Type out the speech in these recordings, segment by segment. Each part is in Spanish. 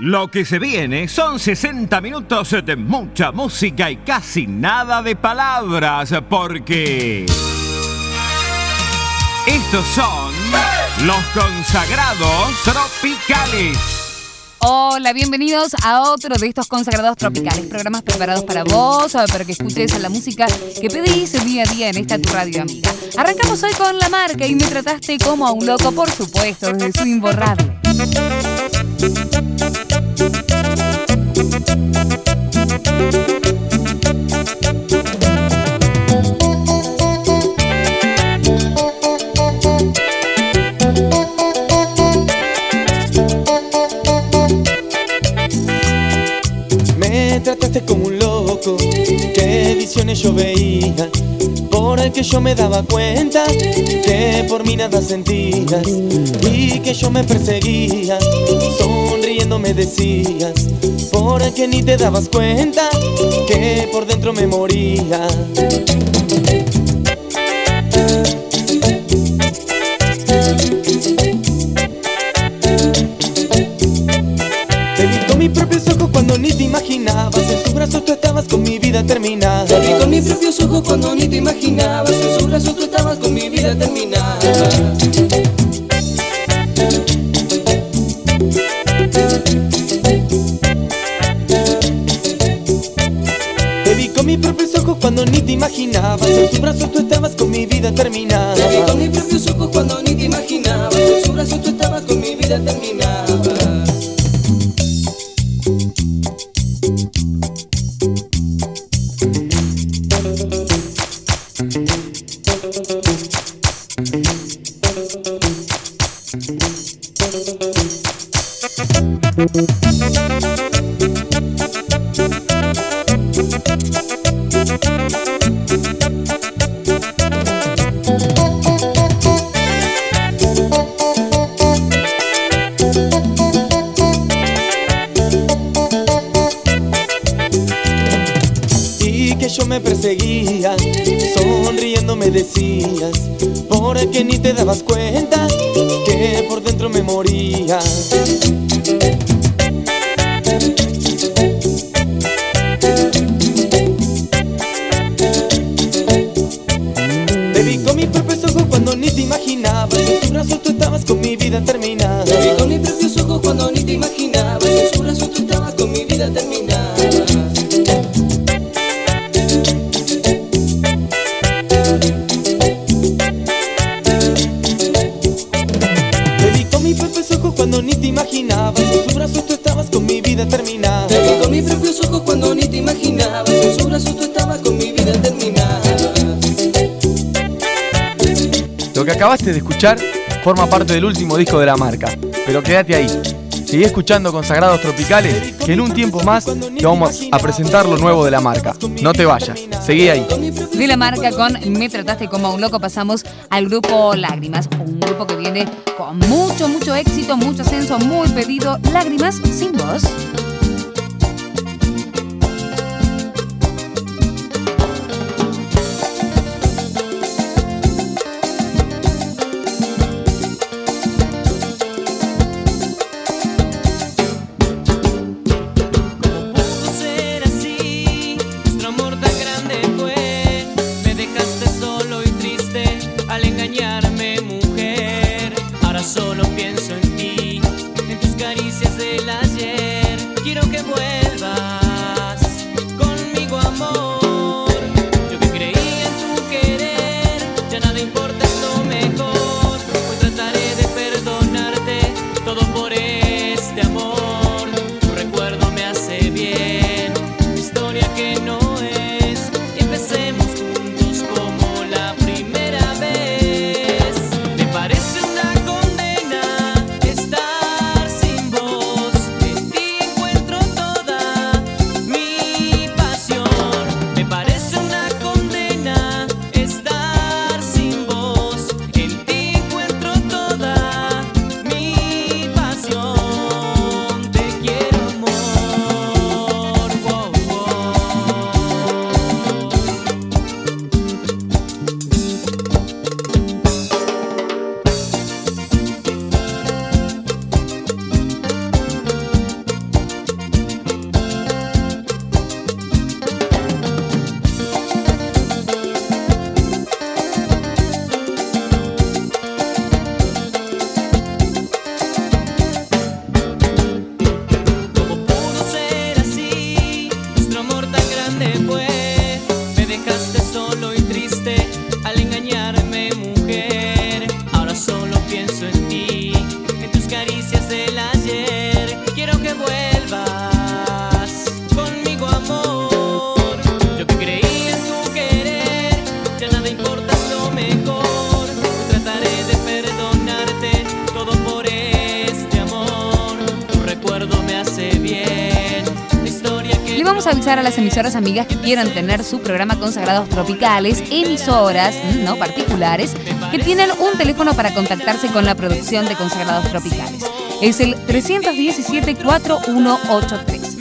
Lo que se viene son 60 minutos de mucha música y casi nada de palabras, porque estos son los consagrados tropicales. Hola, bienvenidos a otro de estos consagrados tropicales, programas preparados para vos, para que escuches la música que pedís día a día en esta tu radio amiga. Arrancamos hoy con La Marca y Me Trataste Como a un Loco, por supuesto, desde su imborrable. Me trataste como un loco, qué visiones yo veía, porque yo me daba cuenta que por mí nada sentías y que yo me perseguía, sonriendo me decías, porque ni te dabas cuenta que por dentro me moría. Te vi con mis propios ojos cuando ni te imaginabas, en sus brazos tú estabas con mi vida terminada. Te vi con mis propios ojos cuando ni te imaginabas, en sus brazos tú estabas con mi vida terminada. Te vi con mis propios ojos cuando ni te imaginabas, en sus brazos tú estabas con mi vida terminada. Te vi con mis propios ojos cuando ni te imaginabas, en sus brazos tú estabas con mi vida terminada. Y que yo me perseguía, sonriendo me decías, porque ni te dabas cuenta que por dentro me moría. Te vi con mis propios ojos cuando ni te imaginabas, en sus brazos tú estabas con mi vida terminada. Te vi con mis propios ojos cuando ni te imaginabas, en sus brazos tú estabas con mi vida terminada. Te vi con mis propios ojos cuando ni te imaginabas, en sus brazos tú estabas con mi vida terminada. Te vi con mis propios ojos cuando ni te imaginabas, en sus brazos tú estabas con mi vida terminada. Lo que acabaste de escuchar forma parte del último disco de La Marca, pero quédate ahí. Seguí escuchando Consagrados Tropicales, que en un tiempo más te vamos a presentar lo nuevo de La Marca. No te vayas, seguí ahí. De La Marca con Me Trataste Como a un Loco pasamos al grupo Lágrimas, un grupo que viene con mucho éxito, mucho ascenso, muy pedido. Lágrimas sin voz. Solo pienso en ti, en tus caricias del ayer. vamos a avisar a las emisoras amigas que quieran tener su programa Consagrados Tropicales, emisoras, no particulares, que tienen un teléfono para contactarse con la producción de Consagrados Tropicales. Es el 317-4183.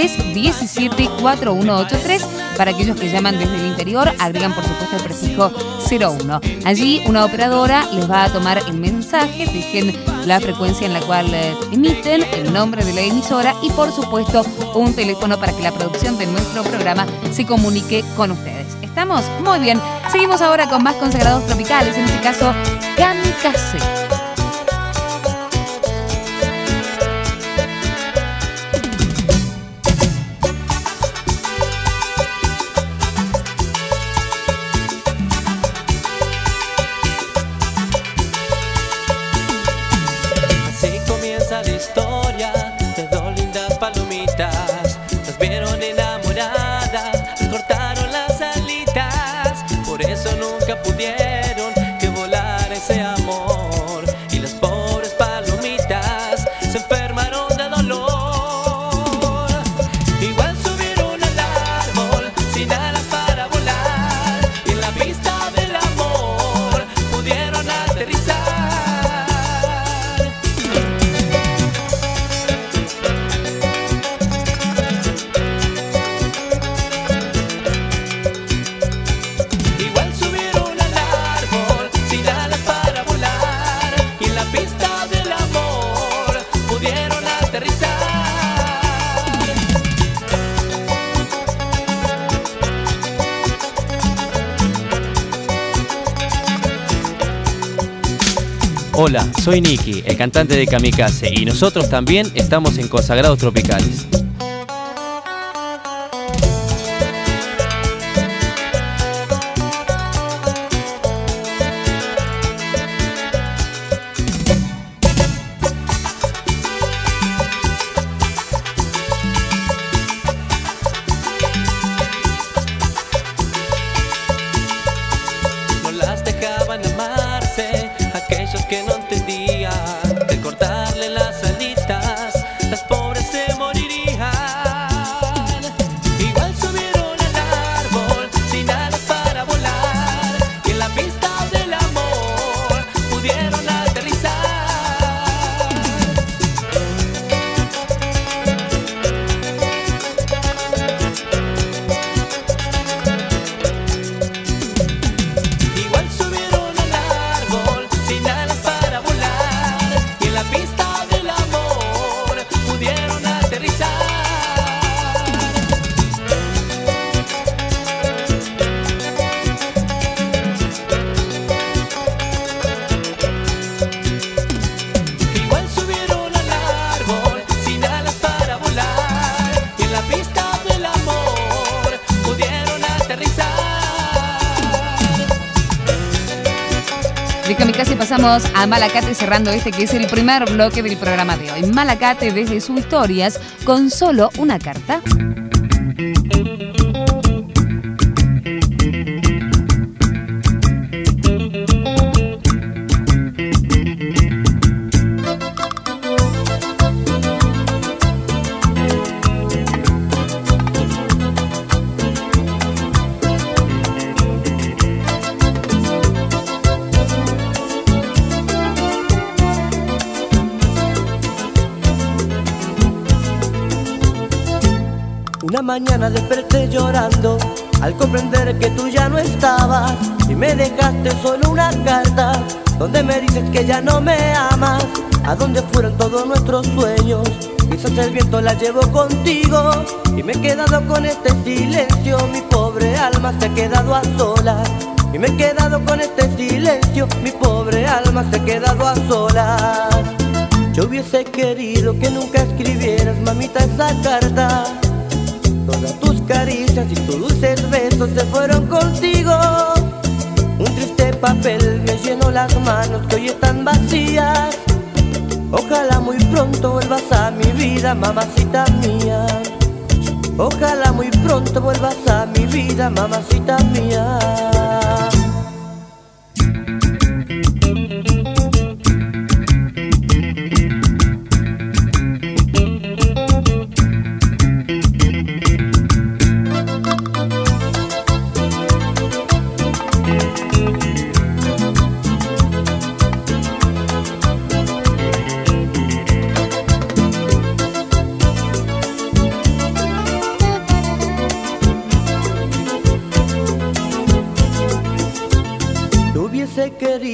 317-4183. Para aquellos que llaman desde el interior, agregan por supuesto el prefijo 01. Allí una operadora les va a tomar el mensaje, dejen la frecuencia en la cual emiten, el nombre de la emisora y por supuesto un teléfono para que la producción de nuestro programa se comunique con ustedes. ¿Estamos? Muy bien. Seguimos ahora con más Consagrados Tropicales, en este caso Kamikaze. Hola, soy Nicky, el cantante de Kamikaze, y nosotros también estamos en Consagrados Tropicales. Kamikaze pasamos a Malacate, cerrando este que es el primer bloque del programa de hoy. Malacate desde sus historias con solo una carta. Una mañana desperté llorando al comprender que tú ya no estabas y me dejaste solo una carta donde me dices que ya no me amas. ¿A dónde fueron todos nuestros sueños? Quizás el viento la llevó contigo y me he quedado con este silencio. Mi pobre alma se ha quedado a solas y me he quedado con este silencio. Mi pobre alma se ha quedado a solas. Yo hubiese querido que nunca escribieras, mamita, esa carta. Todas tus caricias y tus dulces besos se fueron contigo. Un triste papel me llenó las manos que hoy están vacías. Ojalá muy pronto vuelvas a mi vida, mamacita mía. Ojalá muy pronto vuelvas a mi vida, mamacita mía.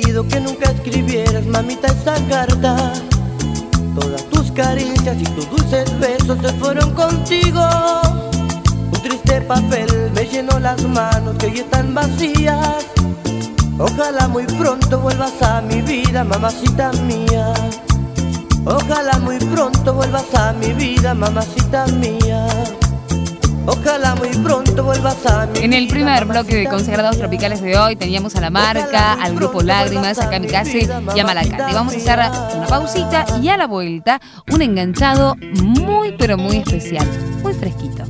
pedido que nunca escribieras, mamita, esa carta. Todas tus caricias y tus dulces besos se fueron contigo. Un triste papel me llenó las manos que hoy están vacías. Ojalá muy pronto vuelvas a mi vida, mamacita mía. Ojalá muy pronto vuelvas a mi vida, mamacita mía. Ojalá muy pronto vuelvas a mi vida. En el primer bloque de Consagrados Tropicales de hoy teníamos a La Marca, al grupo Lágrimas, a Kamikaze y a Malacate. Vamos a hacer una pausita y a la vuelta un enganchado muy pero muy especial, muy fresquito.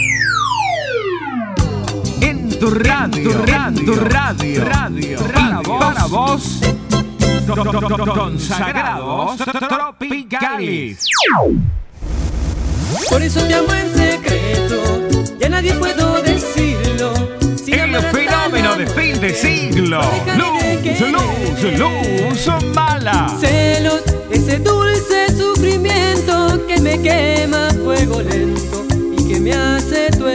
En tu radio, para vos, Consagrados Tropicales. Por eso te amo en secreto, ya nadie puedo decirlo. El fenómeno de fin de siglo, Luz Mala. Celos, ese dulce sufrimiento que me quema a fuego lento y que me hace tu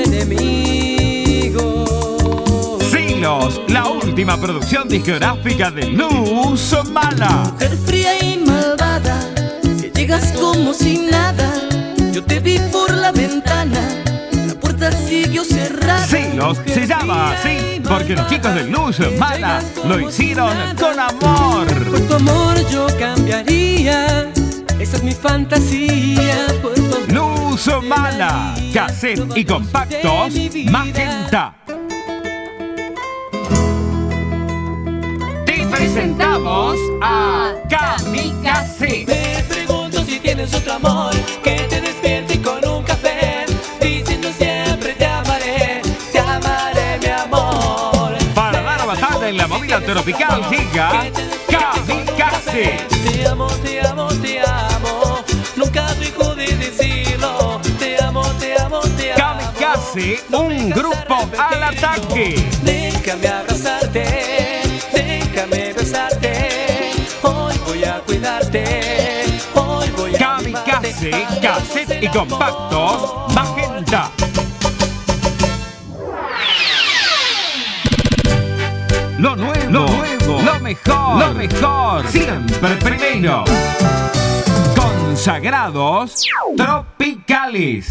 enemigo. Siglos, la última producción discográfica de Luz Mala. Mujer fría y malvada, que llegas como si nada. Yo te vi por la ventana, la puerta siguió cerrada. Siglos se llama así porque los chicos de Luz Mala lo hicieron con amor. Por tu amor yo cambiaría, esa es mi fantasía. Por tu amor Luz Mala, cassette y compactos, Magenta. Te presentamos a Kamikaze. Me pregunto si tienes otro amor que te despierte con un café, diciendo siempre te amaré mi amor. Para dar batalla en la movida tropical llega Kamikaze. Te amo, te amo, te amo, nunca dejo de decirlo. Te amo, te amo, te amo. Kamikaze, un grupo al ataque. Déjame abrazarte, déjame besarte. Hoy voy a cuidarte, hoy voy a Kamikaze, cassette y compactos, Magenta. Lo nuevo, lo mejor, siempre primero. Consagrados Tropicales.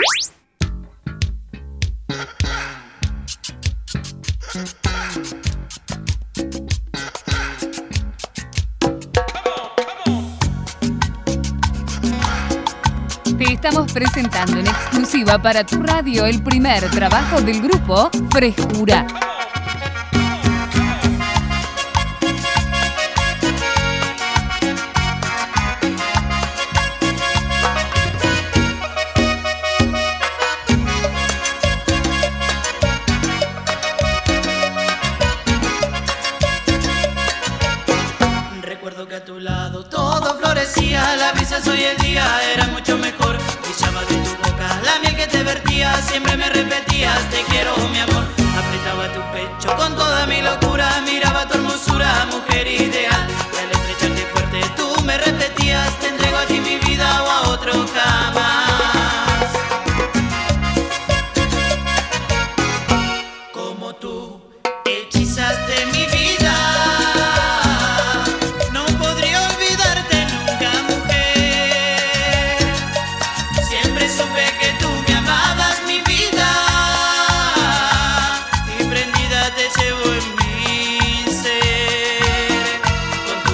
Te estamos presentando en exclusiva para tu radio el primer trabajo del grupo Frescura. Recuerdo que a tu lado todo florecía, la brisa hoy el día era mucho mejor. Brillaba de tu boca la miel que te vertía, siempre me repetías te quiero mi amor. Apretaba tu pecho con toda mi locura, miraba tu hermosura, mujer ideal. Y al estrecharte fuerte tú me repetías te entrego a ti mi vida o a otro jamás. Como tú hechizaste mi vida, no podría olvidarte nunca, mujer. Siempre supe que tú me amabas, mi vida, y prendida te llevo en mi ser. Con tu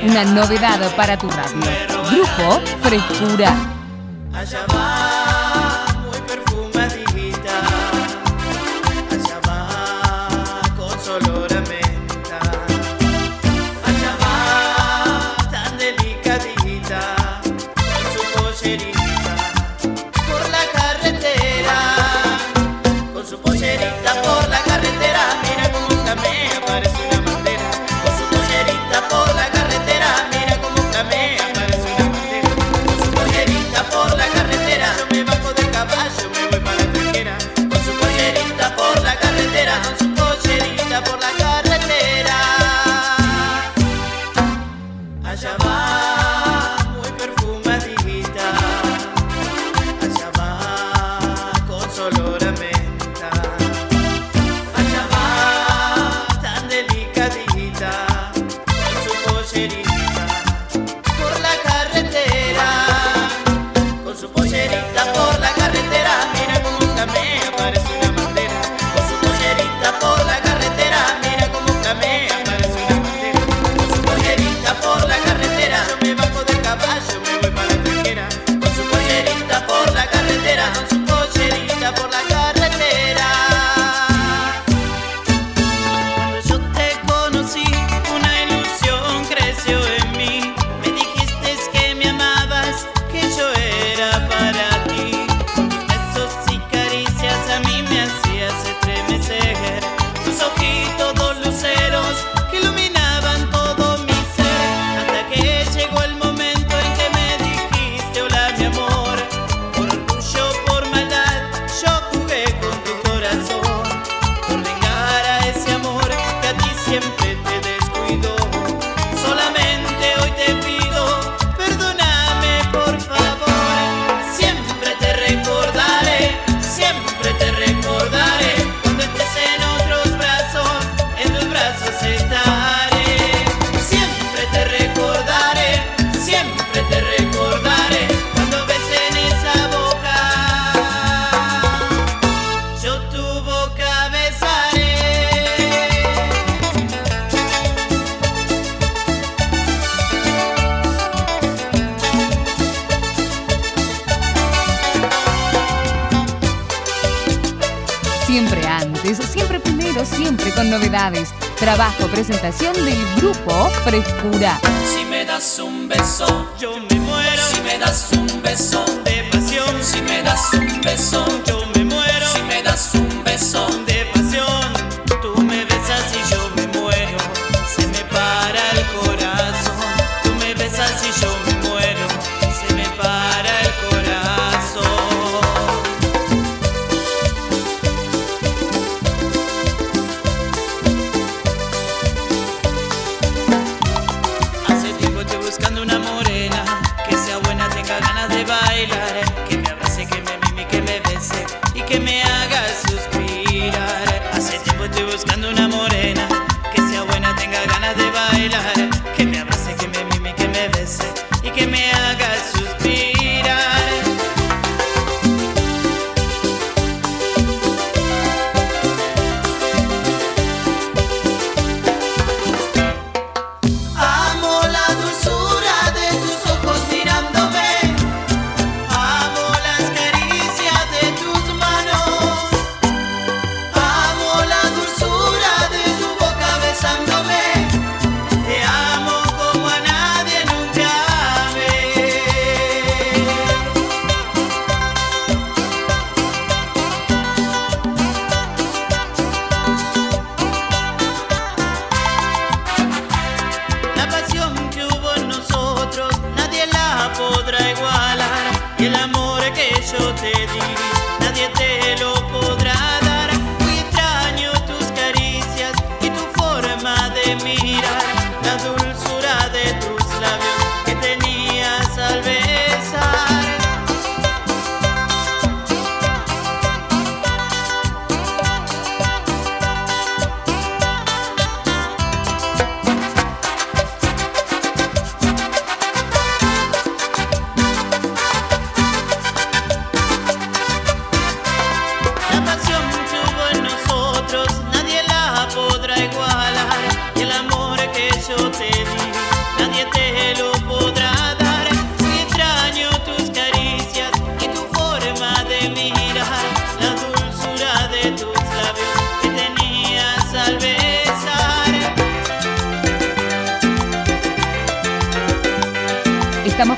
una novedad para tu radio. Grupo Frescura. Allá va muy perfumadita, allá va con su olor a menta, allá va tan delicadita con su pollerita por la carretera, con su pollerita por la carretera, mira cómo flamea, parece una bandera, con su pollerita por la carretera, mira cómo flamea, parece una bandera, con su pollerita por la carretera, yo me bajo del caballo, me voy para la tranquera, con su pollerita por la carretera, con su pollerita por la carretera. Allá va muy perfumadita, allá va con su olor a menta, allá va tan delicadita con su pollerita por la carretera, con su pollerita por la carretera, mira cómo flamea, parece una bandera, con su pollerita por la carretera, mira cómo flamea, parece una bandera, con su pollerita por la carretera, yo me bajo del caballo, me voy para la tranquera, con su pollerita por la carretera, con su pollerita por la carretera. Cuando yo te conocí, una ilusión creció en mí, me dijiste que me amabas, que yo era para ti, con tus besos y caricias a mí me hacías estremecer, tus ojitos dos luceros que iluminaban todo mi ser, hasta que llegó el momento en que me dijiste hola mi amor, por orgullo, por maldad, yo jugué con tu corazón, por vengar a ese amor que a ti siempre te descuidó, solamente hoy te pido, perdóname por favor, siempre te recordaré, cuando estés en otros brazos, en tus brazos estaré, siempre te recordaré, cuando besen esa boca, yo tu boca besaré. Siempre antes, siempre primero, siempre con novedades. Trabajo, presentación del Grupo Frescura. Si me das un beso, yo me muero. Si me das un beso de pasión, si me das un beso, yo me muero. Si me das un beso de pasión, tú me besas y yo me muero. Se me para el corazón, tú me besas y yo me muero. Se me para el corazón. Hace tiempo estoy buscando una morena que sea buena, tenga ganas de bailar, que me abrace, que me mime, que me bese y que me haga suspirar. Hace tiempo estoy buscando una morena que sea buena, tenga ganas de bailar, que me abrace, que me mime, que me bese y que me haga suspirar. Amo la dulzura de tus ojos mirándome, amo las caricias de tus manos, amo la dulzura de tu boca besándome, te amo como a nadie nunca amé. La pasión que hubo en nosotros nadie la podrá igualar, y el amor que yo te di nadie te lo podrá dar. Muy extraño tus caricias y tu forma de mirar, la dulzura de tus labios que tenías al besar. La pasión que hubo en nosotros nadie la podrá igualar, y el amor que yo te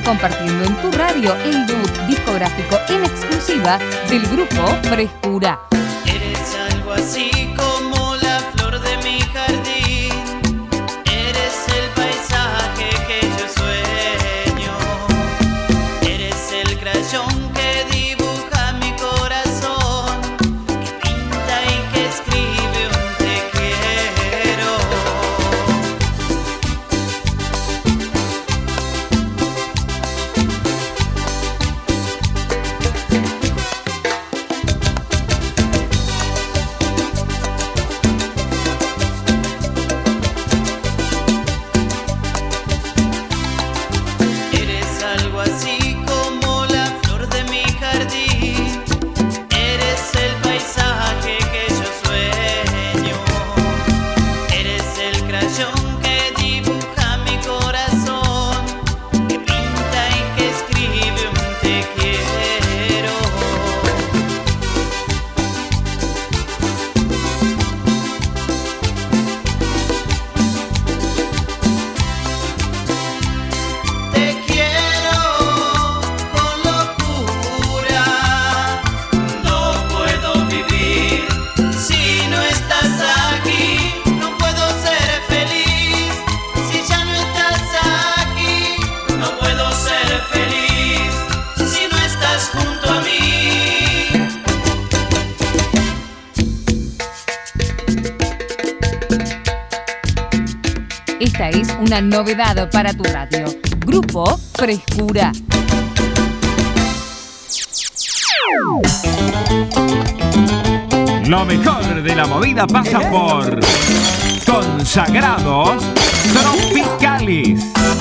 compartiendo en tu radio el debut discográfico en exclusiva del grupo Frescura. Eres algo así como la flor de mi jardín, eres el paisaje que yo sueño, eres el crayón que dibuja mi corazón, que pinta y que escribe un te quiero. Eres algo así como la flor de mi jardín, eres el paisaje que yo sueño, eres el crayón que dibuja mi corazón, que pinta y que escribe un te quiero. Te quiero con locura, no puedo vivir si no estás aquí, no puedo ser feliz si ya no estás aquí, no puedo ser feliz si no estás junto a mí. Esta es una novedad para tu radio. Grupo Frescura. Lo mejor de la movida pasa por Consagrados Tropicales.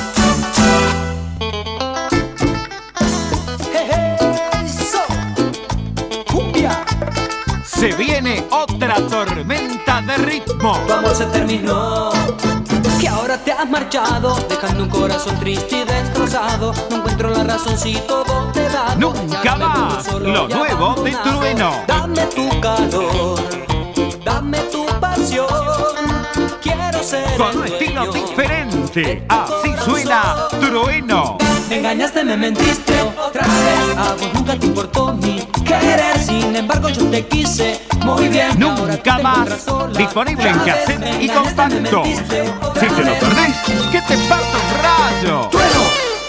Eso, cumbia. Se viene otra tormenta de ritmo. Tu amor se terminó, que ahora te has marchado, dejando un corazón triste y destrozado. No encuentro la razón si todo te da. Nunca más. Lo nuevo de Trueno. Dame tu calor, dame tu pasión. Quiero ser Con un el estilo dueño diferente. Así suena Trueno. Me engañaste, me mentiste otra vez. A vos nunca te importó mi querer. Sin embargo yo te quise muy bien. Ahora tú Nunca te más. encuentras sola. Disponible en Otra vez. cassette Me y engañaste, me compacto. mentiste otra Si te lo vez. perdés, ¿qué te parto un rayo? ¡Trueno!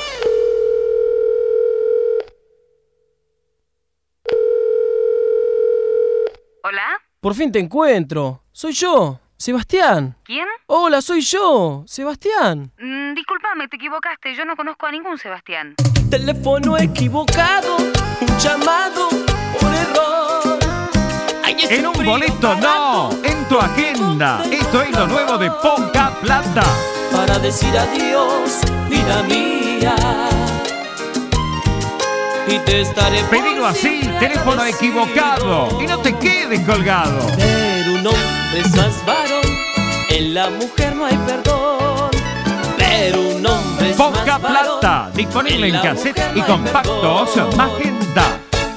¿Hola? Por fin te encuentro. Soy yo, Sebastián. ¿Quién? Hola, soy yo, Sebastián. Discúlpame, te equivocaste. Yo no conozco a ningún Sebastián. Teléfono equivocado, un llamado por error. Ay, ese En un frío boleto no, barato. en tu agenda. Esto es lo nuevo de Poca Plata. Para decir adiós, vida mía. Y te estaré por Pedilo así, siempre teléfono agradecido. equivocado. Y no te quedes colgado. Pero un hombre es más varón, en la mujer no hay perdón. Pero un hombre es Poca más varón, Plata, disponible en la cassette mujer y no hay compactos perdón. Magenta.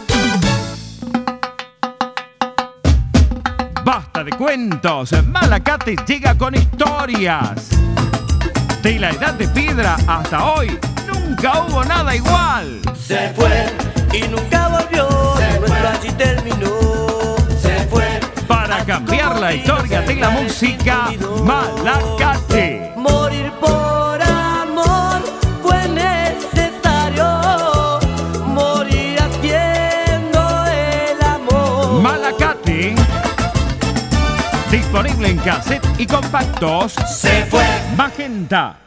Basta de cuentos, Malacate llega con historias. De la edad de piedra hasta hoy, nunca hubo nada igual. Se fue y nunca volvió. Nuestro allí terminó. Se fue. Para cambiar la historia de la música, Malacate. Morir por amor fue necesario. Morir haciendo el amor. Malacate. Disponible en cassette y compactos. Se fue. Magenta.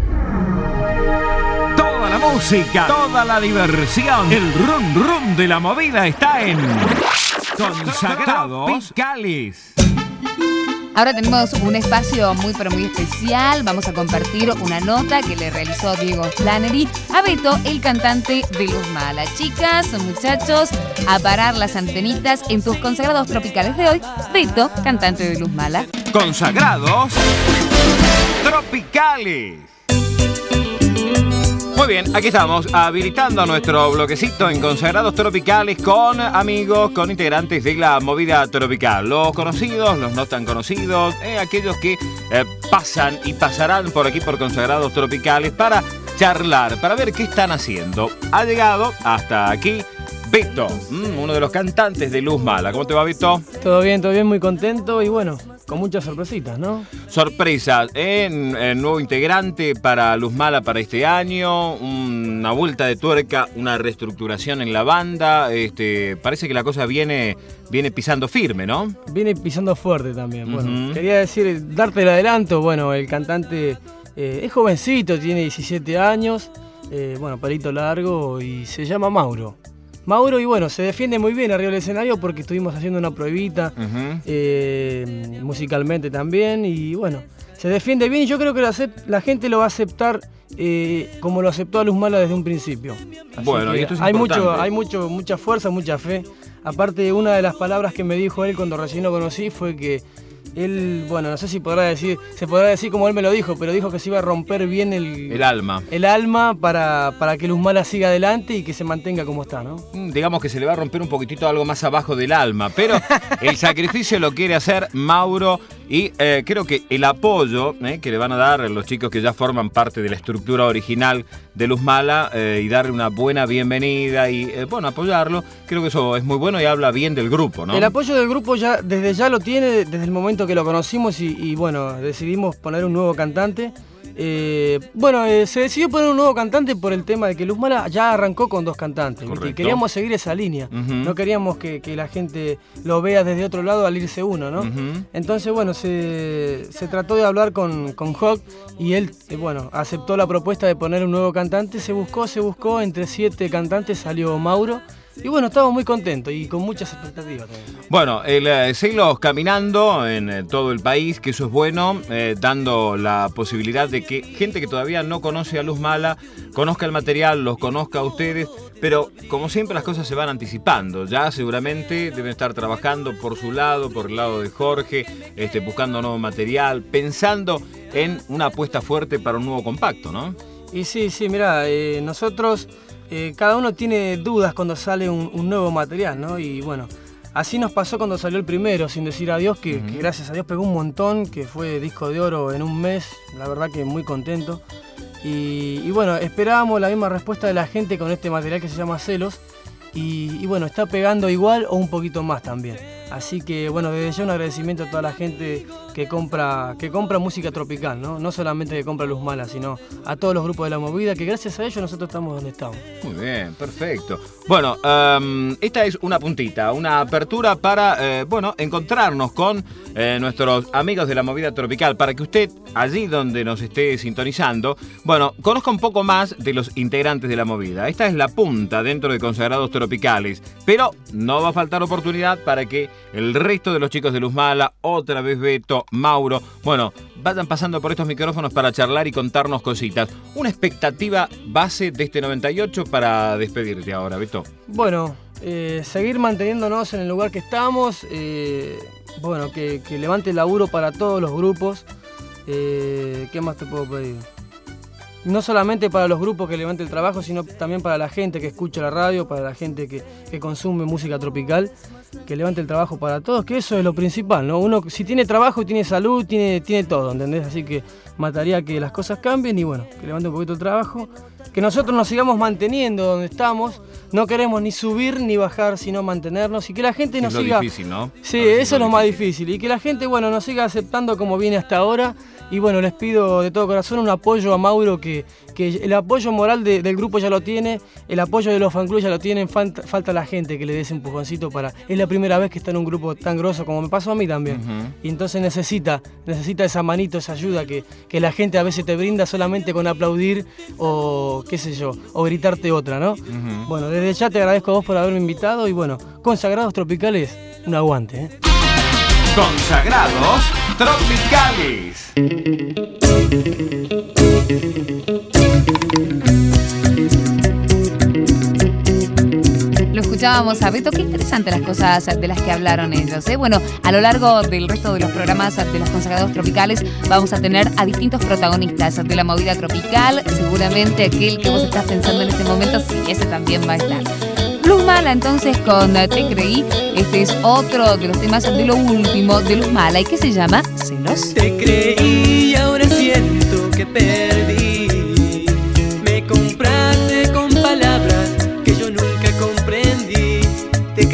Toda la música, toda la diversión, el rum rum de la movida está en Consagrados Tropicales. Ahora tenemos un espacio muy pero muy especial. Vamos a compartir una nota que le realizó Diego Flannery a Beto, el cantante de Luz Mala. Chicas, muchachos, a parar las antenitas en tus Consagrados Tropicales de hoy. Beto, cantante de Luz Mala. Consagrados Tropicales. Muy bien, aquí estamos habilitando nuestro bloquecito en Consagrados Tropicales con amigos, con integrantes de la movida tropical. Los conocidos, los no tan conocidos, aquellos que pasan y pasarán por aquí por Consagrados Tropicales para charlar para ver qué están haciendo. Ha llegado hasta aquí Beto, uno de los cantantes de Luz Mala. ¿Cómo te va, Beto? Todo bien, muy contento y bueno, con muchas sorpresitas, ¿no? Sorpresas, nuevo integrante para Luz Mala para este año, una vuelta de tuerca, una reestructuración en la banda. Parece que la cosa viene pisando firme, ¿no? Viene pisando fuerte también. Bueno, quería darte el adelanto. Bueno, el cantante es jovencito, tiene 17 años, pelito largo y se llama Mauro, y bueno, se defiende muy bien arriba del escenario porque estuvimos haciendo una pruebita musicalmente también y bueno, se defiende bien y yo creo que la gente lo va a aceptar como lo aceptó a Luz Mala desde un principio. Así bueno, y esto es hay importante. mucha fuerza, mucha fe. Aparte, una de las palabras que me dijo él cuando recién lo conocí fue que él, bueno, no sé si se podrá decir como él me lo dijo, pero dijo que se iba a romper bien el alma. El alma para que Luz Mala siga adelante y que se mantenga como está, ¿no? Digamos que se le va a romper un poquitito algo más abajo del alma, pero el sacrificio lo quiere hacer Mauro y creo que el apoyo que le van a dar los chicos que ya forman parte de la estructura original de Luz Mala y darle una buena bienvenida y apoyarlo, creo que eso es muy bueno y habla bien del grupo, ¿no? El apoyo del grupo desde ya lo tiene, desde el momento que lo conocimos y decidimos poner un nuevo cantante. Se decidió poner un nuevo cantante por el tema de que Luz Mala ya arrancó con 2 cantantes, y queríamos seguir esa línea. No queríamos que la gente lo vea desde otro lado al irse uno, ¿no? Entonces, se trató de hablar con Hawk y él, aceptó la propuesta de poner un nuevo cantante. Se buscó, entre 7 cantantes salió Mauro. Y bueno, estamos muy contentos y con muchas expectativas también. Bueno, seguirlos caminando en todo el país, que eso es bueno, dando la posibilidad de que gente que todavía no conoce a Luz Mala conozca el material, los conozca a ustedes, pero como siempre las cosas se van anticipando. Ya seguramente deben estar trabajando por su lado, por el lado de Jorge, buscando nuevo material, pensando en una apuesta fuerte para un nuevo compacto, ¿no? Y sí, mirá, nosotros... cada uno tiene dudas cuando sale un nuevo material, ¿no? Y bueno, así nos pasó cuando salió el primero, Sin Decir Adiós, que gracias a Dios pegó un montón, que fue disco de oro en un mes, la verdad que muy contento. Y bueno, esperábamos la misma respuesta de la gente con este material que se llama Celos, y bueno, está pegando igual o un poquito más también. Así que bueno, desde ya un agradecimiento a toda la gente que compra música tropical, ¿no? No solamente que compra Luz Mala, sino a todos los grupos de la movida, que gracias a ellos nosotros estamos donde estamos. Muy bien, perfecto. Bueno, esta es una puntita, una apertura para, encontrarnos con nuestros amigos de la movida tropical, para que usted, allí donde nos esté sintonizando, conozca un poco más de los integrantes de la movida. Esta es la punta dentro de Consagrados Tropicales, pero no va a faltar oportunidad para que el resto de los chicos de Luz Mala, otra vez Beto, Mauro, vayan pasando por estos micrófonos para charlar y contarnos cositas. Una expectativa base de este 98 para despedirte ahora, Beto. Bueno, seguir manteniéndonos en el lugar que estamos, que levante el laburo para todos los grupos. ¿Qué más te puedo pedir? No solamente para los grupos que levante el trabajo, sino también para la gente que escucha la radio, para la gente que consume música tropical, que levante el trabajo para todos, que eso es lo principal, ¿no? Uno, si tiene trabajo, tiene salud, tiene todo, ¿entendés? Así que mataría que las cosas cambien y que levante un poquito el trabajo, que nosotros nos sigamos manteniendo donde estamos, no queremos ni subir ni bajar, sino mantenernos y que la gente nos siga... Es lo difícil, ¿no? Sí, eso es lo más difícil y que la gente, nos siga aceptando como viene hasta ahora. Y les pido de todo corazón un apoyo a Mauro, que el apoyo moral del grupo ya lo tiene, el apoyo de los fanclubs ya lo tienen, falta la gente que le dé ese empujoncito es la primera vez que está en un grupo tan grosso como me pasó a mí también. Y entonces necesita esa manito, esa ayuda que la gente a veces te brinda solamente con aplaudir o qué sé yo, o gritarte otra, ¿no? Bueno, desde ya te agradezco a vos por haberme invitado y Consagrados Tropicales, un aguante, ¿eh? Consagrados Tropicales. Lo escuchábamos a Beto, qué interesantes las cosas de las que hablaron ellos, ¿eh? Bueno, a lo largo del resto de los programas de los Consagrados Tropicales vamos a tener a distintos protagonistas de la movida tropical. Seguramente aquel que vos estás pensando en este momento, sí, ese también va a estar. Luz Mala entonces con Te Creí. Este es otro de los temas de lo último de Luz Mala y que se llama Celos. Te creí y ahora siento que perdí. Me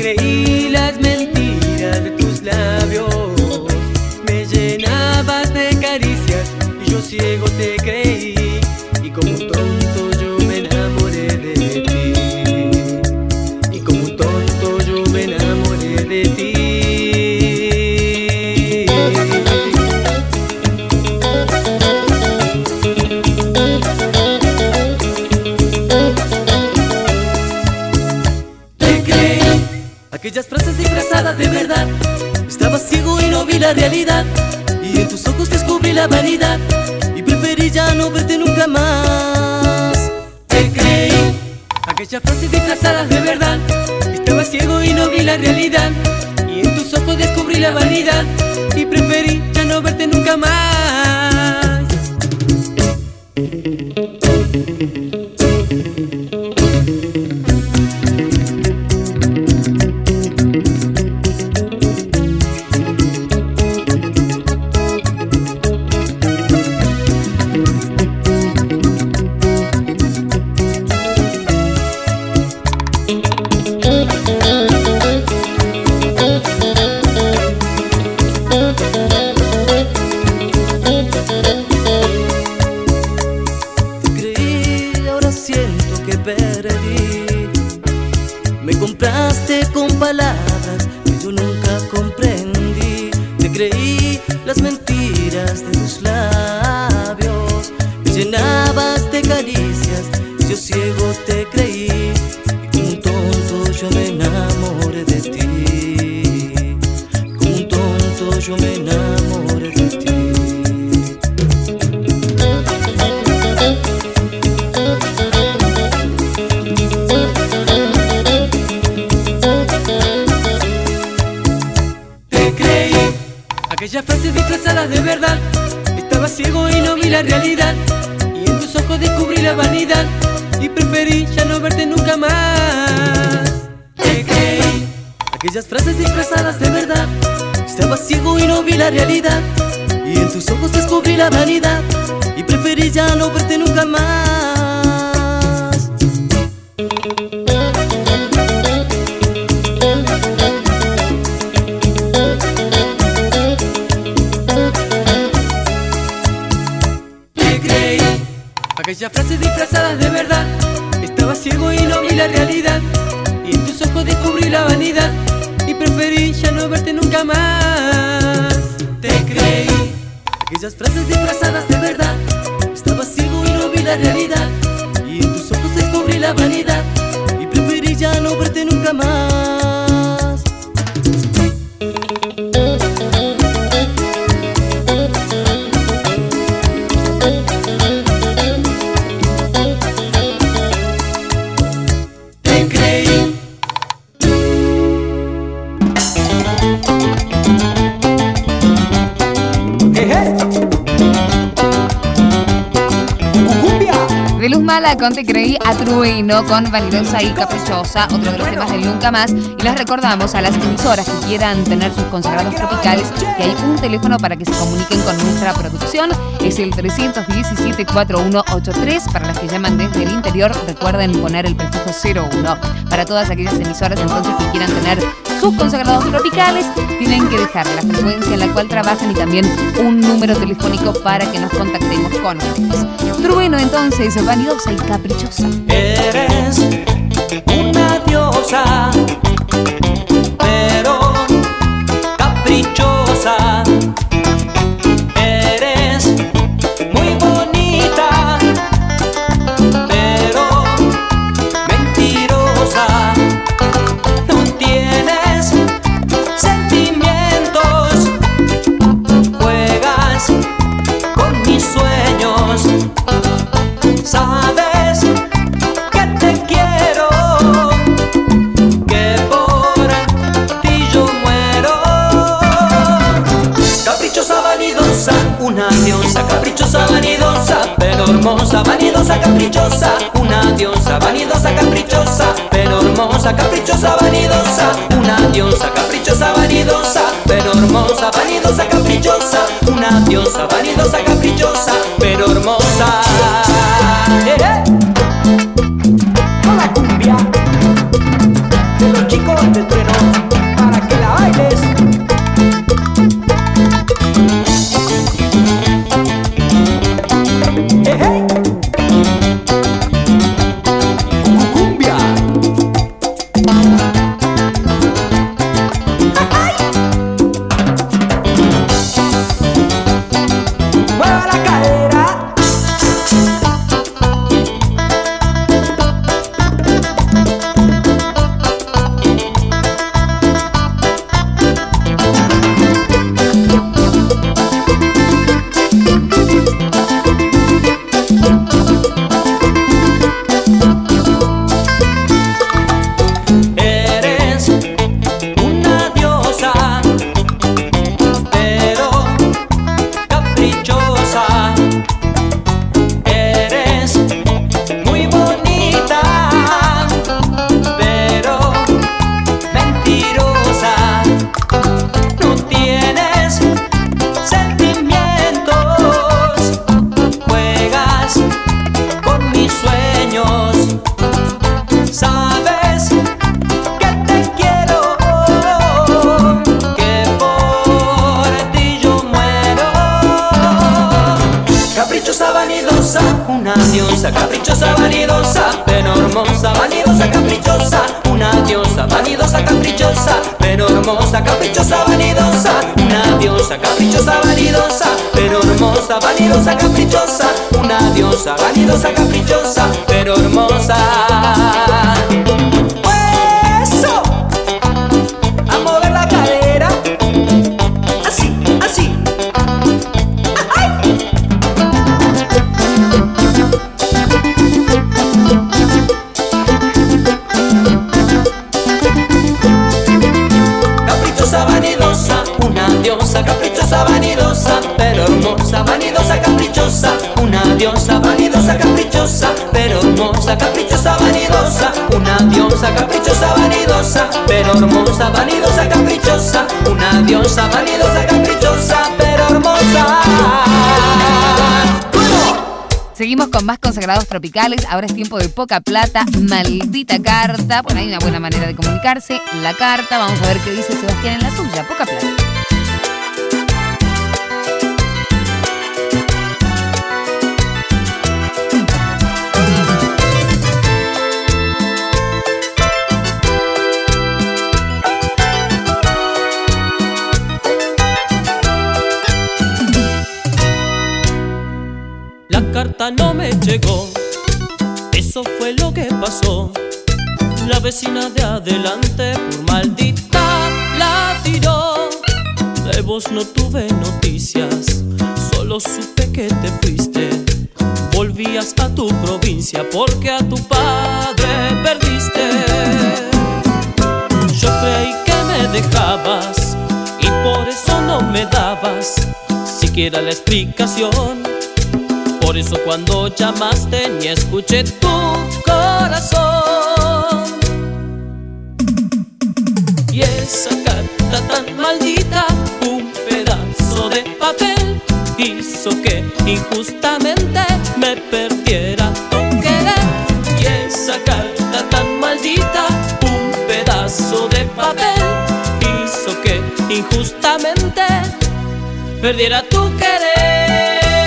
creí las mentiras de tus labios, me llenabas de caricias y yo ciego te creí, y como un tonto yo me enamoré de ti, y como un tonto yo me enamoré de ti. Te creí aquellas frases disfrazadas de verdad, estaba ciego y no vi la realidad, y en tus ojos descubrí la vanidad, y preferí ya no verte nunca más. Te creí aquellas frases disfrazadas de verdad, estaba ciego y no vi la realidad, y en tus ojos descubrí la vanidad, y preferí ya no verte nunca más. Me compraste con palabras que yo nunca comprendí. Te creí las mentiras de tus labios, me llenabas de caricias y yo ciego te creí, y como un tonto yo me enamoré de ti, como un tonto yo me enamoré de ti. Aquellas frases disfrazadas de verdad, estaba ciego y no vi la realidad, y en tus ojos descubrí la vanidad, y preferí ya no verte nunca más. Te creí aquellas frases disfrazadas de verdad, estaba ciego y no vi la realidad, y en tus ojos descubrí la vanidad, y preferí ya no verte nunca más. Aquellas frases disfrazadas de verdad, estaba ciego y no vi la realidad, y en tus ojos descubrí la vanidad, y preferí ya no verte nunca más. Te creí aquellas frases disfrazadas de verdad, estaba ciego y no vi la realidad, y en tus ojos descubrí la vanidad, y preferí ya no verte nunca más. De Luz Mala con Te Creí, a Trueno con Vanidosa y Caprichosa, otro de los temas del Nunca Más. Y les recordamos a las emisoras que quieran tener sus consagrados tropicales que hay un teléfono para que se comuniquen con nuestra producción. Es el 317-4183. Para las que llaman desde el interior, recuerden poner el prefijo 01. Para todas aquellas emisoras entonces que quieran tener sus consagrados tropicales, tienen que dejar la frecuencia en la cual trabajan y también un número telefónico para que nos contactemos con ustedes. Trueno entonces, Vanidosa y Caprichosa. Eres una diosa, pero caprichosa. Eres muy bonita, pero mentirosa. No tienes sentimientos, juegas con mis sueños. Sabes que te quiero, que por ti yo muero. Caprichosa, vanidosa, una diosa. Caprichosa, vanidosa, pero hermosa. Vanidosa, caprichosa, una diosa. Vanidosa, caprichosa, pero hermosa. Caprichosa, vanidosa, una diosa. Caprichosa, vanidosa, pero hermosa. Vanidosa, caprichosa, una diosa. Vanidosa, caprichosa, pero hermosa. Con la cumbia de los chicos de Trueno. diosa caprichosa, vanidosa, pero hermosa, vanidosa, caprichosa. Una diosa vanidosa, caprichosa, pero hermosa, caprichosa, vanidosa. Una diosa caprichosa, vanidosa, pero hermosa, vanidosa, caprichosa. Una diosa vanidosa, caprichosa, pero hermosa. ¡Eso! A mover la cadera. Así, así. ¡Ay! Caprichosa, vanidosa, una diosa caprichosa, vanidosa, pero hermosa, vanidosa, caprichosa. Una diosa vanidosa, caprichosa, pero hermosa, caprichosa, vanidosa. Una diosa caprichosa, vanidosa, pero hermosa, vanidosa, caprichosa. Una diosa vanidosa, caprichosa, pero hermosa. Seguimos con más consagrados tropicales. Ahora es tiempo de Poca Plata, Maldita Carta. Bueno, hay una buena manera de comunicarse. La carta, vamos a ver qué dice Sebastián en la suya. Poca Plata. La carta no me llegó, eso fue lo que pasó. La vecina de adelante por maldita la tiró. De vos no tuve noticias, solo supe que te fuiste. Volvías a tu provincia porque a tu padre perdiste. Yo creí que me dejabas y por eso no me dabas siquiera la explicación. Por eso cuando llamaste ni escuché tu corazón. Y esa carta tan maldita, un pedazo de papel, hizo que injustamente me perdiera tu querer. Y esa carta tan maldita, un pedazo de papel, hizo que injustamente perdiera tu querer.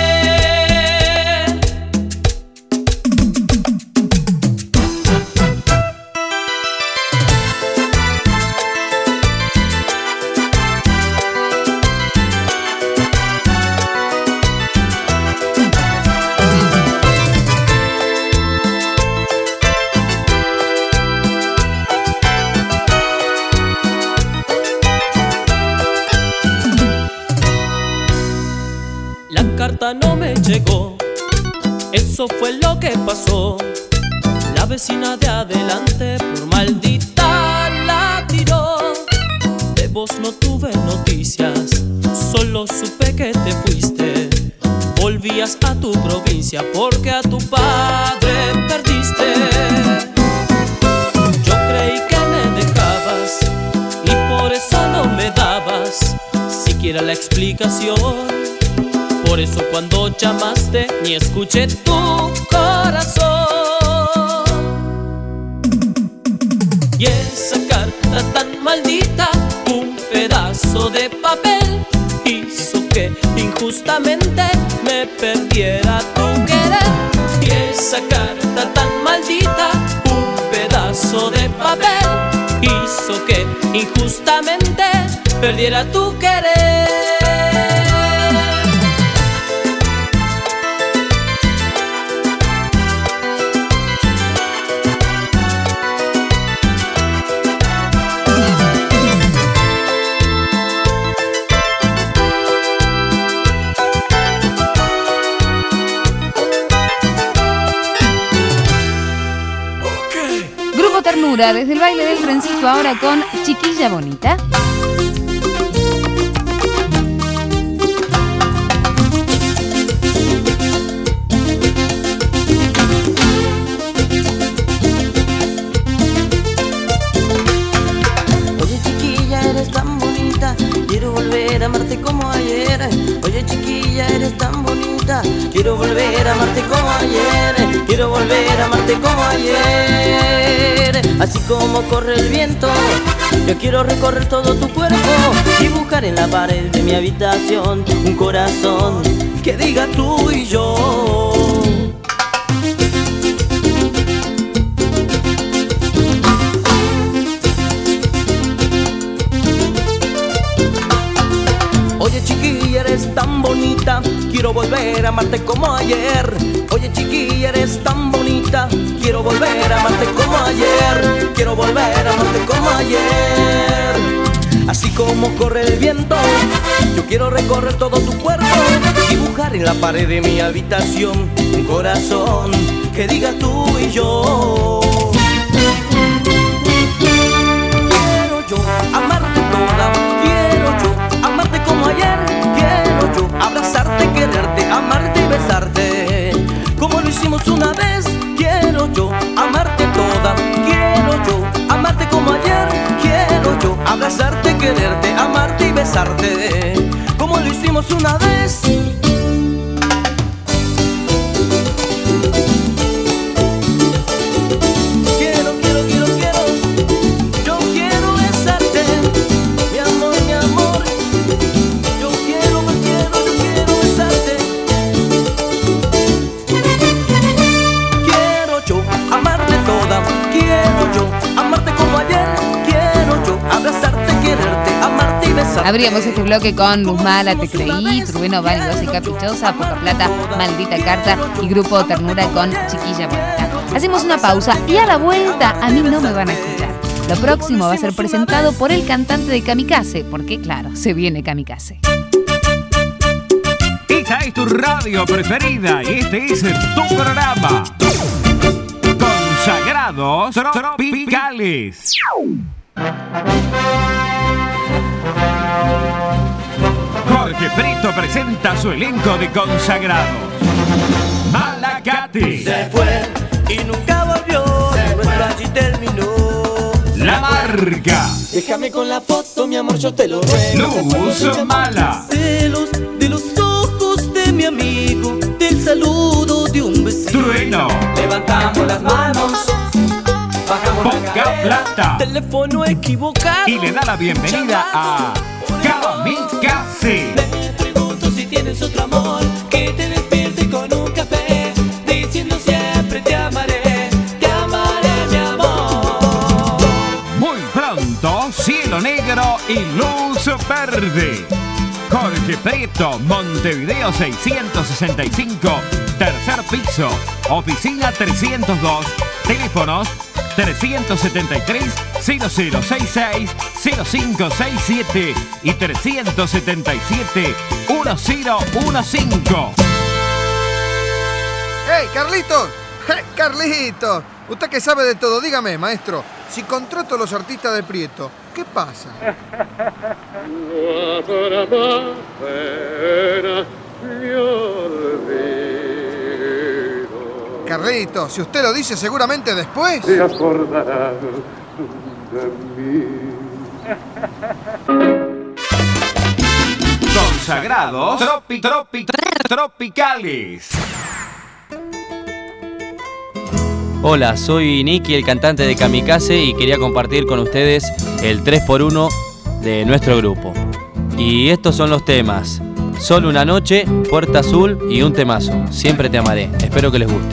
La carta no me llegó, eso fue lo que pasó. La vecina de adelante por maldita la tiró. De vos no tuve noticias, solo supe que te fuiste. Volvías a tu provincia porque a tu padre perdiste. Yo creí que me dejabas y por eso no me dabas siquiera la explicación. Por eso cuando llamaste ni escuché tu corazón. Y esa carta tan maldita, un pedazo de papel, hizo que injustamente me perdiera tu querer. Y esa carta tan maldita, un pedazo de papel, hizo que injustamente perdiera tu querer. Ternura, desde el baile del trencito, ahora con Chiquilla Bonita. Oye chiquilla, eres tan bonita, quiero volver a amarte como ayer. Oye chiquilla, eres tan bonita, quiero volver a amarte como ayer. Quiero volver a amarte como ayer. Así como corre el viento, yo quiero recorrer todo tu cuerpo, dibujar en la pared de mi habitación un corazón que diga tú y yo. Oye chiquilla, eres tan bonita, quiero volver a amarte como ayer. Oye chiquilla, eres tan bonita, quiero volver a amarte como ayer. Quiero volver a amarte como ayer. Así como corre el viento, yo quiero recorrer todo tu cuerpo, dibujar en la pared de mi habitación un corazón que diga tú y yo. Quiero yo amarte toda, quiero yo amarte como ayer. Quiero yo abrazarte, quererte, amarte y besarte como lo hicimos una vez. Quiero yo amarte toda, quiero yo amarte como ayer. Quiero yo abrazarte, quererte, amarte y besarte como lo hicimos una vez. Abríamos este bloque con Luz Mala, Te Creí, Trueno, Vanidosa y Caprichosa, Poca Plata, Maldita Carta y Grupo Ternura con Chiquilla Bonita. Hacemos una pausa y a la vuelta a mí no me van a escuchar. Lo próximo va a ser presentado por el cantante de Kamikaze, porque claro, se viene Kamikaze. Esta es tu radio preferida y este es tu programa. Consagrados Tropicales. Jorge Prieto presenta su elenco de consagrados. Malacate. Se fue y nunca volvió, nuestra allí terminó. La Marca. Déjame con la foto, mi amor, yo te lo ruego. Luz Mala. Celos de los ojos de mi amigo, del saludo de un vecino. Trueno. Levantamos las manos, bajamos Poca Plata. teléfono equivocado. Y le da la bienvenida a Kamikaze. Me pregunto si tienes otro amor que te despierte con un café, diciendo siempre te amaré, mi amor. Muy pronto, Cielo Negro y Luz Verde. Jorge Prieto, Montevideo 665, tercer piso, oficina 302, teléfonos 373-0066, 0567 y 377-1015. ¡Hey, Carlitos! ¡Hey, Carlitos! Usted que sabe de todo, dígame, maestro, si contrato a los artistas de Prieto, ¿qué pasa? Carlitos, si usted lo dice, seguramente después se acordará de mí. Consagrados Tropicales. Hola, soy Nicky, el cantante de Kamikaze, y quería compartir con ustedes el 3x1 de nuestro grupo. Y estos son los temas: Solo una noche, Puerta Azul y un temazo, Siempre te amaré. Espero que les guste.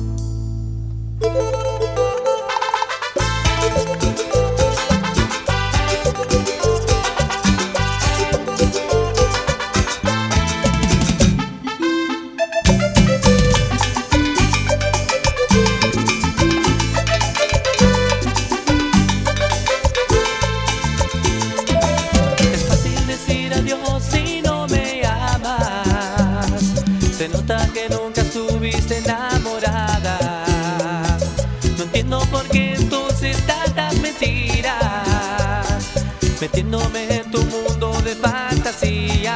Metiéndome en tu mundo de fantasía.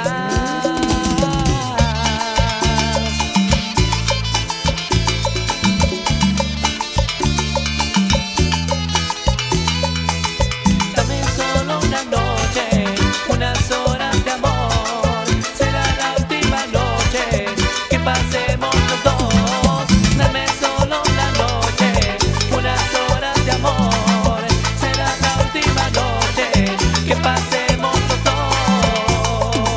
Dame solo una noche, unas horas de amor. Será la última noche que pasemos los dos. Dame solo una noche, unas horas de amor. Será la última noche que pasemos los dos.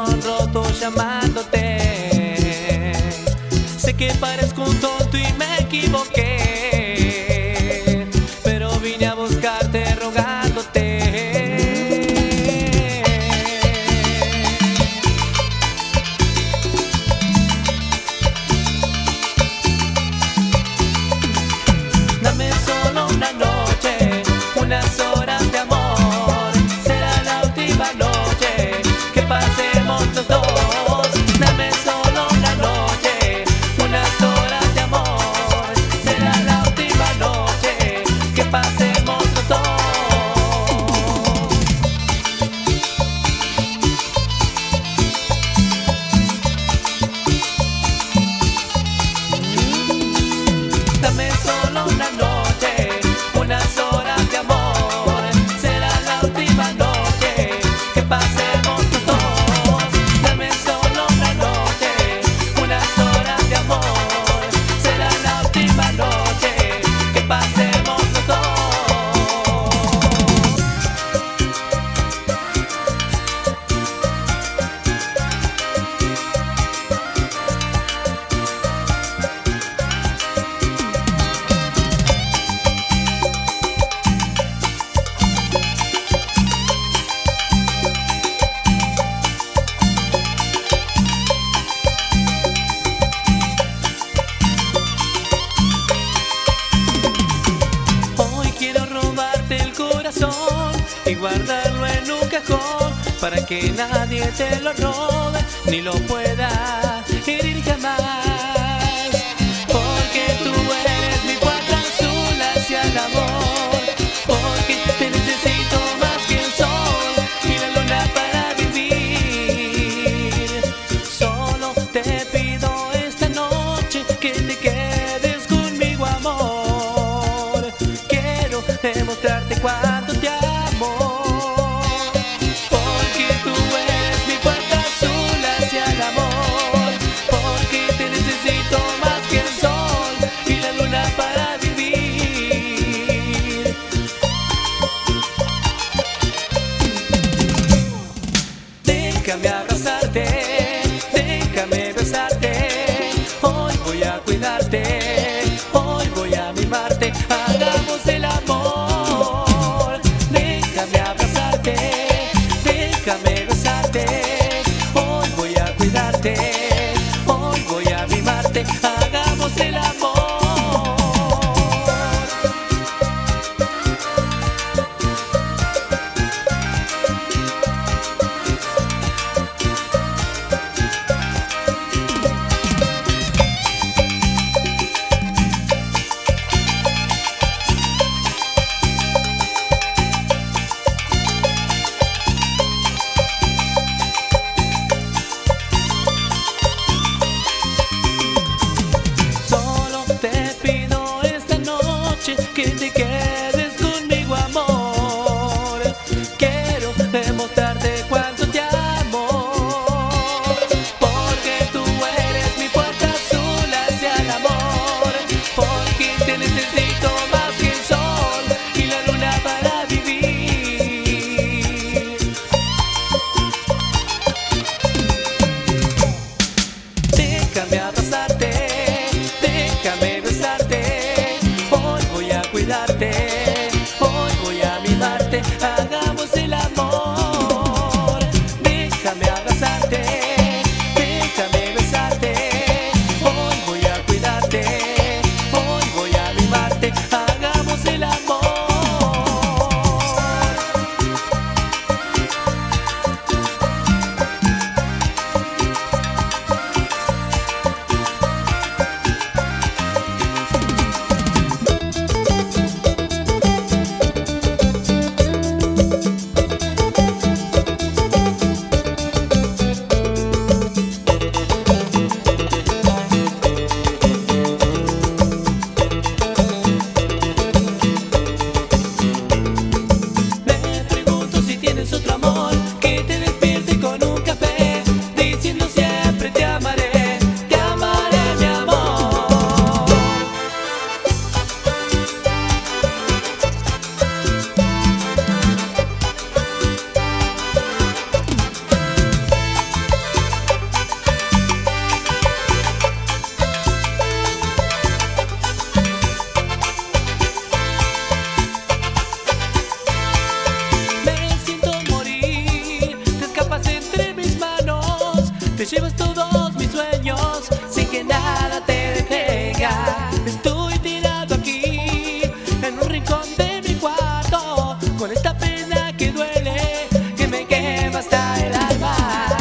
corazón roto llamándote. Sé que parezco un tonto y me equivoqué, pero vine a buscarte rogándote. Dame solo una noche, unas horas de amor. Será la última noche que pasemos los dos. Dame solo una noche, unas horas de amor. Será la última noche que pasemos los dos. Dame solo una noche, unas horas de amor. Será la última noche que pasemos los dos. Dame solo una noche, unas horas de amor. Será la última noche que pasemos los dos. Hoy quiero robarte el corazón y guardarlo en un cajón para que nadie te lo robe ni lo pueda herir jamás. Porque tú eres mi puerta azul hacia el amor. Porque te necesito más que el sol y la luna para vivir. Solo te pido esta noche que te quedes conmigo, amor. Quiero demostrarte cuánto te amo. Porque tú eres mi puerta azul hacia el amor. Porque te necesito más que el sol y la luna para vivir. Déjame abrazarte, déjame besarte. Hoy voy a cuidarte, hoy voy a mimarte. Hagamos el amor. Déjame abrazarte, déjame besarte. Hoy voy a cuidarte, hoy voy a mimarte. Hagamos el amor. Solo te pido esta noche que te quedes conmigo, amor. Quiero demostrarte cuánto te amo. Porque tú eres mi puerta azul hacia el amor. Porque te necesito más que el sol y la luna para vivir. Déjame abrazarte, déjame besarte. Hoy voy a cuidarte, hoy voy a mimarte. Hagamos el amor. Déjame abrazarte, déjame besarte. Hoy voy a cuidarte, hoy voy a mimarte. Hagamos el amor. Te llevas todos mis sueños sin que nada te detenga. Estoy tirado aquí en un rincón de mi cuarto, con esta pena que duele, que me quema hasta el alma.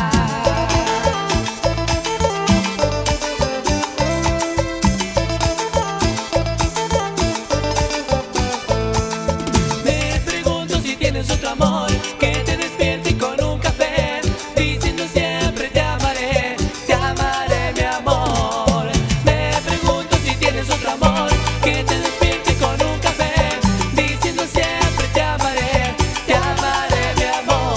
Me pregunto si tienes otro amor que te despierte con un café, diciendo siempre te amaré mi amor. Me pregunto si tienes otro amor que te despierte con un café, diciendo siempre te amaré mi amor.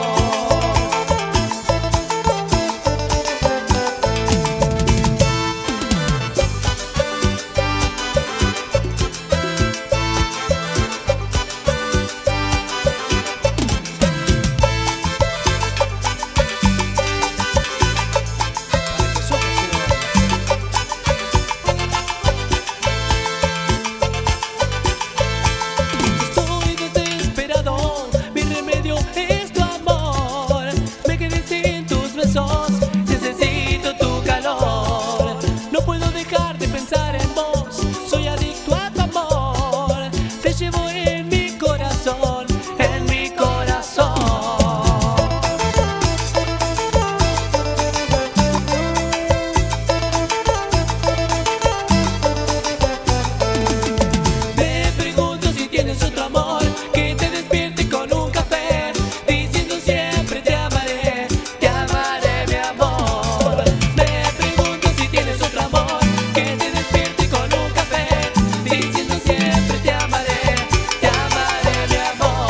Estoy desesperado, mi remedio es tu amor. Me quedé sin tus besos, necesito tu calor. No puedo dejar de pensar en vos, soy adicto a tu amor. Te llevo en mi corazón, en mi corazón. Me pregunto si tienes otro amor que te despierte con un café, diciendo siempre te amaré mi amor. Me pregunto si tienes otro amor que te despierte con un café, diciendo siempre te amaré mi amor.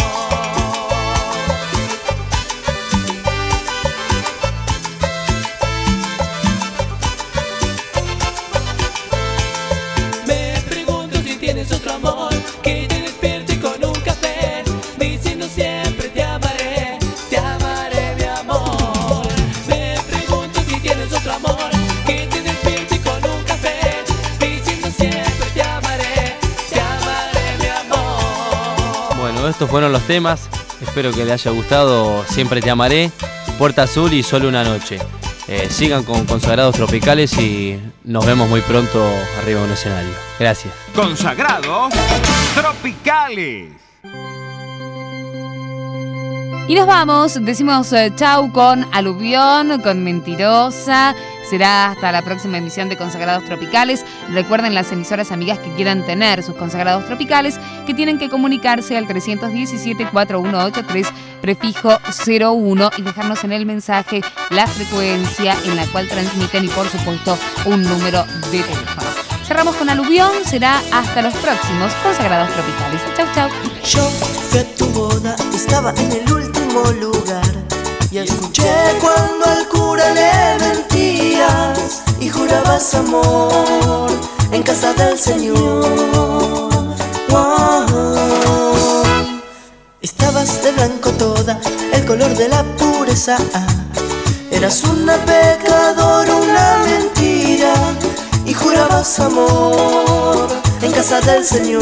Me pregunto si tienes otro amor que te despierte con un café, diciendo siempre te amaré mi amor. Me pregunto si tienes otro amor que te despierte con un café, diciendo siempre te amaré mi amor. Bueno, estos fueron los temas. Espero que les haya gustado. Siempre te amaré, Puerta Azul y Solo una noche. Sigan con Consagrados Tropicales y nos vemos muy pronto arriba de un escenario. Gracias. Consagrados Tropicales. Y nos vamos, decimos chau con Aluvión, con Mentirosa. Será hasta la próxima emisión de Consagrados Tropicales. Recuerden las emisoras amigas que quieran tener sus Consagrados Tropicales, que tienen que comunicarse al 317-4183, prefijo 01, y dejarnos en el mensaje la frecuencia en la cual transmiten y por supuesto un número de teléfono. Cerramos con Aluvión, será hasta los próximos Consagrados Tropicales. Chau, chau. Yo fui a tu boda, estaba en el último lugar y escuché cuando al cura le mentías y jurabas amor en casa del Señor. Wow. Estabas de blanco toda, el color de la pureza. Eras una pecadora, una mentira y jurabas amor en casa del Señor.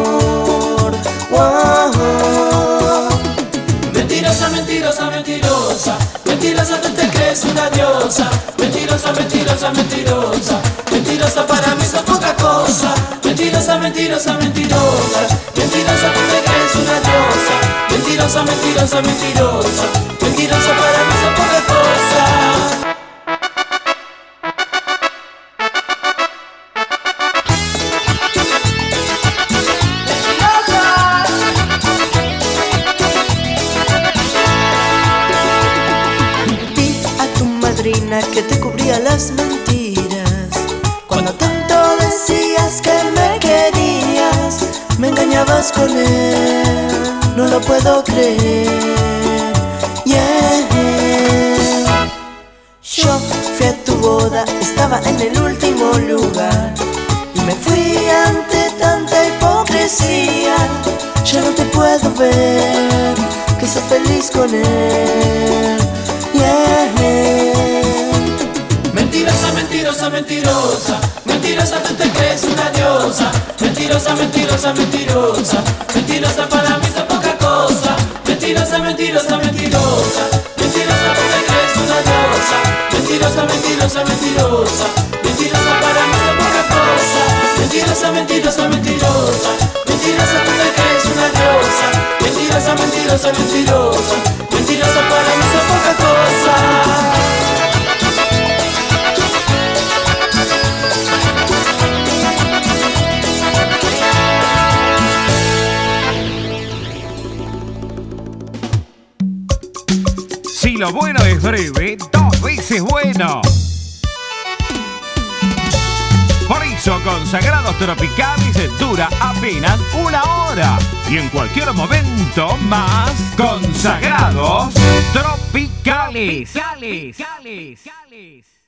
Wow. Mentirosa, mentirosa, mentirosa, mentirosa, tú te crees una diosa. Mentirosa, mentirosa, mentirosa, mentirosa, para mí sos poca cosa. Mentirosa, mentirosa, mentirosa, mentirosa, tú te crees una diosa. Mentirosa, mentirosa, mentirosa, mentirosa, para mí sos poca cosa. Que te cubría las mentiras. Cuando tanto decías que me querías, me engañabas con él, no lo puedo creer. Yeah. Yo fui a tu boda, estaba en el último lugar y me fui ante tanta hipocresía. Ya no te puedo ver, que sos feliz con él. Yeah. Mentirosa, mentirosa, mentirosa, mentirosa, tú te crees una diosa. Mentirosa, mentirosa, mentirosa, mentirosa, para mí sos poca cosa. Mentirosa, mentirosa, mentirosa, mentirosa, tú te crees una diosa. Mentirosa, mentirosa, mentirosa, mentirosa para mí es poca cosa. Mentirosa, mentirosa, mentirosa, mentirosa tú te crees una diosa. Mentirosa, mentirosa, mentirosa, mentirosa para mí es poca cosa. Si lo bueno es breve, 2 veces bueno. Por eso Consagrados Tropicales dura apenas 1 hora. Y en cualquier momento más, Consagrados Tropicales.